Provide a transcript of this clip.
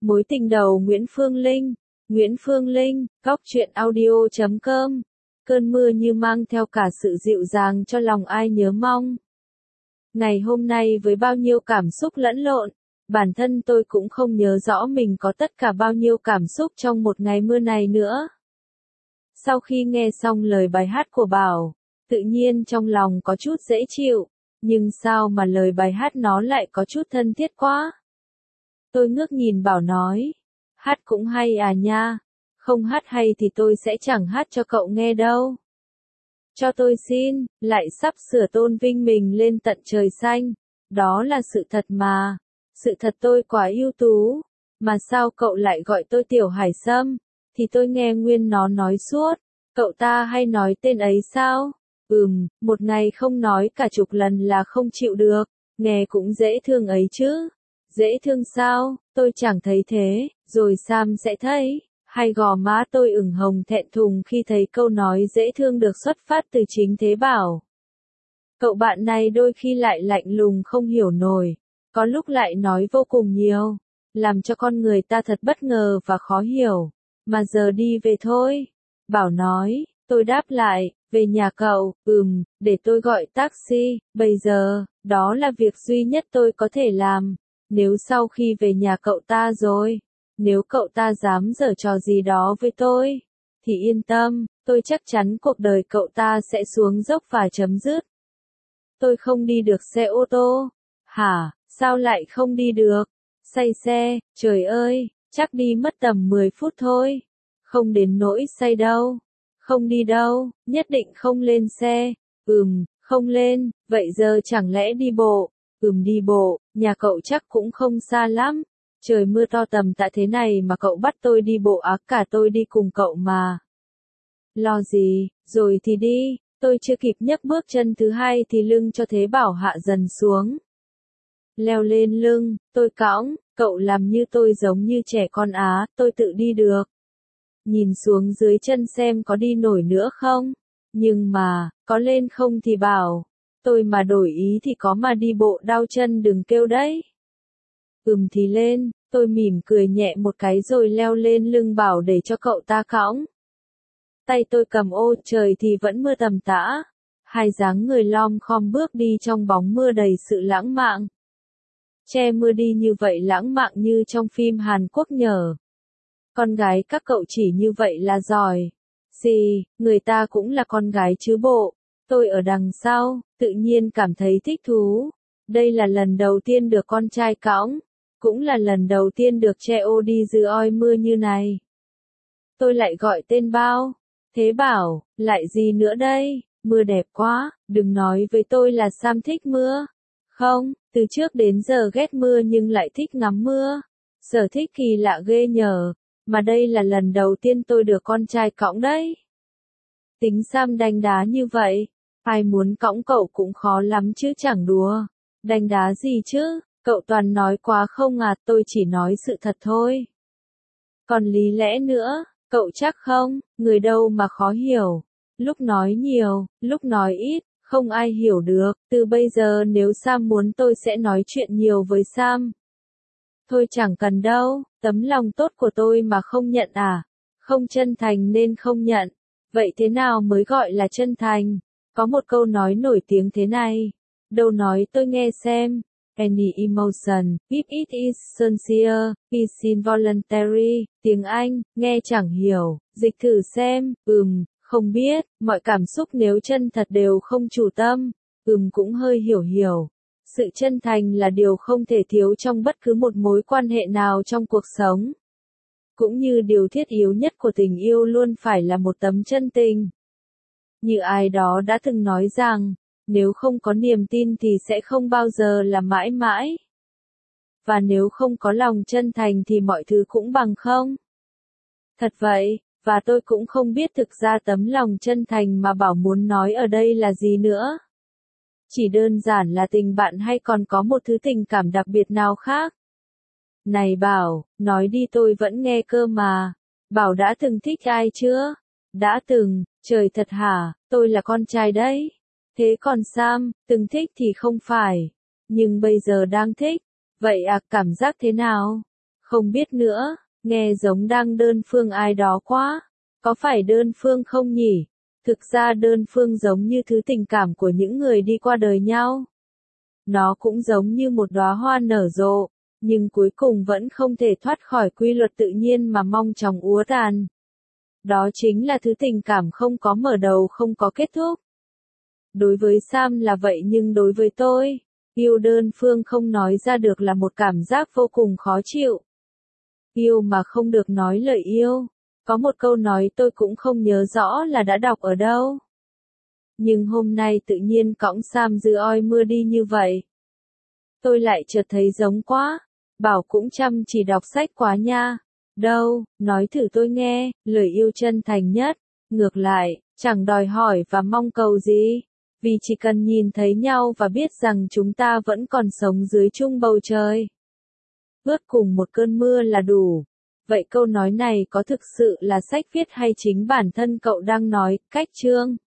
Mối tình đầu Nguyễn Phương Linh. Nguyễn Phương Linh, góc truyện audio.com. Cơn mưa như mang theo cả sự dịu dàng cho lòng ai nhớ mong. Ngày hôm nay với bao nhiêu cảm xúc lẫn lộn, bản thân tôi cũng không nhớ rõ mình có tất cả bao nhiêu cảm xúc trong một ngày mưa này nữa. Sau khi nghe xong lời bài hát của Bảo, tự nhiên trong lòng có chút dễ chịu, nhưng sao mà lời bài hát nó lại có chút thân thiết quá. Tôi ngước nhìn Bảo nói, hát cũng hay à nha, không hát hay thì tôi sẽ chẳng hát cho cậu nghe đâu. Cho tôi xin, lại sắp sửa tôn vinh mình lên tận trời xanh, đó là sự thật mà, sự thật tôi quá ưu tú, mà sao cậu lại gọi tôi Tiểu Hải Sâm, thì tôi nghe Nguyên nó nói suốt, cậu ta hay nói tên ấy sao? Một ngày không nói cả chục lần là không chịu được, nghe cũng dễ thương ấy chứ. Dễ thương sao, tôi chẳng thấy thế, rồi Sam sẽ thấy, hay gò má tôi ửng hồng thẹn thùng khi thấy câu nói dễ thương được xuất phát từ chính Thế Bảo. Cậu bạn này đôi khi lại lạnh lùng không hiểu nổi, có lúc lại nói vô cùng nhiều, làm cho con người ta thật bất ngờ và khó hiểu, mà giờ đi về thôi. Bảo nói, tôi đáp lại, về nhà cậu, để tôi gọi taxi, bây giờ, đó là việc duy nhất tôi có thể làm. Nếu sau khi về nhà cậu ta rồi, nếu cậu ta dám giở trò gì đó với tôi, thì yên tâm, tôi chắc chắn cuộc đời cậu ta sẽ xuống dốc và chấm dứt. Tôi không đi được xe ô tô. Hả, sao lại không đi được? Say xe, trời ơi, chắc đi mất tầm 10 phút thôi. Không đến nỗi say đâu. Không đi đâu, nhất định không lên xe. Không lên, vậy giờ chẳng lẽ đi bộ? Đi bộ, nhà cậu chắc cũng không xa lắm. Trời mưa to tầm tạ thế này mà cậu bắt tôi đi bộ á, cả tôi đi cùng cậu mà. Lo gì, rồi thì đi, tôi chưa kịp nhấc bước chân thứ hai thì lưng cho Thế Bảo hạ dần xuống. Leo lên lưng, tôi cõng, cậu làm như tôi giống như trẻ con á, tôi tự đi được. Nhìn xuống dưới chân xem có đi nổi nữa không, nhưng mà, có lên không thì bảo. Tôi mà đổi ý thì có mà đi bộ đau chân đừng kêu đấy. Thì lên, tôi mỉm cười nhẹ một cái rồi leo lên lưng Bảo để cho cậu ta cõng. Tay tôi cầm ô trời thì vẫn mưa tầm tã. Hai dáng người lom khom bước đi trong bóng mưa đầy sự lãng mạn. Che mưa đi như vậy lãng mạn như trong phim Hàn Quốc nhở. Con gái các cậu chỉ như vậy là giỏi. Gì, người ta cũng là con gái chứ bộ. Tôi ở đằng sau, tự nhiên cảm thấy thích thú. Đây là lần đầu tiên được con trai cõng, cũng là lần đầu tiên được che ô đi dưới oi mưa như này. Tôi lại gọi tên Bao. Thế Bảo, lại gì nữa đây? Mưa đẹp quá, đừng nói với tôi là Sam thích mưa. Không, từ trước đến giờ ghét mưa nhưng lại thích ngắm mưa. Sở thích kỳ lạ ghê nhờ, mà đây là lần đầu tiên tôi được con trai cõng đấy. Tính Sam đanh đá như vậy, ai muốn cõng cậu cũng khó lắm chứ chẳng đùa. Đanh đá gì chứ, cậu toàn nói quá không à, tôi chỉ nói sự thật thôi. Còn lý lẽ nữa, cậu chắc không, người đâu mà khó hiểu. Lúc nói nhiều, lúc nói ít, không ai hiểu được. Từ bây giờ nếu Sam muốn tôi sẽ nói chuyện nhiều với Sam. Thôi chẳng cần đâu, tấm lòng tốt của tôi mà không nhận à? Không chân thành nên không nhận. Vậy thế nào mới gọi là chân thành? Có một câu nói nổi tiếng thế này. Đâu nói tôi nghe xem. Any emotion, if it is sincere, is involuntary. Tiếng Anh, nghe chẳng hiểu. Dịch thử xem. Không biết. Mọi cảm xúc nếu chân thật đều không chủ tâm. Cũng hơi hiểu. Sự chân thành là điều không thể thiếu trong bất cứ một mối quan hệ nào trong cuộc sống. Cũng như điều thiết yếu nhất của tình yêu luôn phải là một tấm chân tình. Như ai đó đã từng nói rằng, nếu không có niềm tin thì sẽ không bao giờ là mãi mãi. Và nếu không có lòng chân thành thì mọi thứ cũng bằng không. Thật vậy, và tôi cũng không biết thực ra tấm lòng chân thành mà Bảo muốn nói ở đây là gì nữa. Chỉ đơn giản là tình bạn hay còn có một thứ tình cảm đặc biệt nào khác? Này Bảo, nói đi tôi vẫn nghe cơ mà. Bảo đã từng thích ai chưa? Đã từng, trời thật hả, tôi là con trai đấy. Thế còn Sam, từng thích thì không phải. Nhưng bây giờ đang thích. Vậy à, cảm giác thế nào? Không biết nữa, nghe giống đang đơn phương ai đó quá. Có phải đơn phương không nhỉ? Thực ra đơn phương giống như thứ tình cảm của những người đi qua đời nhau. Nó cũng giống như một đóa hoa nở rộ, nhưng cuối cùng vẫn không thể thoát khỏi quy luật tự nhiên mà mong chóng úa tàn. Đó chính là thứ tình cảm không có mở đầu không có kết thúc. Đối với Sam là vậy nhưng đối với tôi, yêu đơn phương không nói ra được là một cảm giác vô cùng khó chịu. Yêu mà không được nói lời yêu. Có một câu nói tôi cũng không nhớ rõ là đã đọc ở đâu. Nhưng hôm nay tự nhiên cõng Sam dư oi mưa đi như vậy. Tôi lại chợt thấy giống quá. Bảo cũng chăm chỉ đọc sách quá nha. Đâu, nói thử tôi nghe, lời yêu chân thành nhất. Ngược lại, chẳng đòi hỏi và mong cầu gì. Vì chỉ cần nhìn thấy nhau và biết rằng chúng ta vẫn còn sống dưới chung bầu trời. Ướt cùng một cơn mưa là đủ. Vậy câu nói này có thực sự là sách viết hay chính bản thân cậu đang nói, cách chương?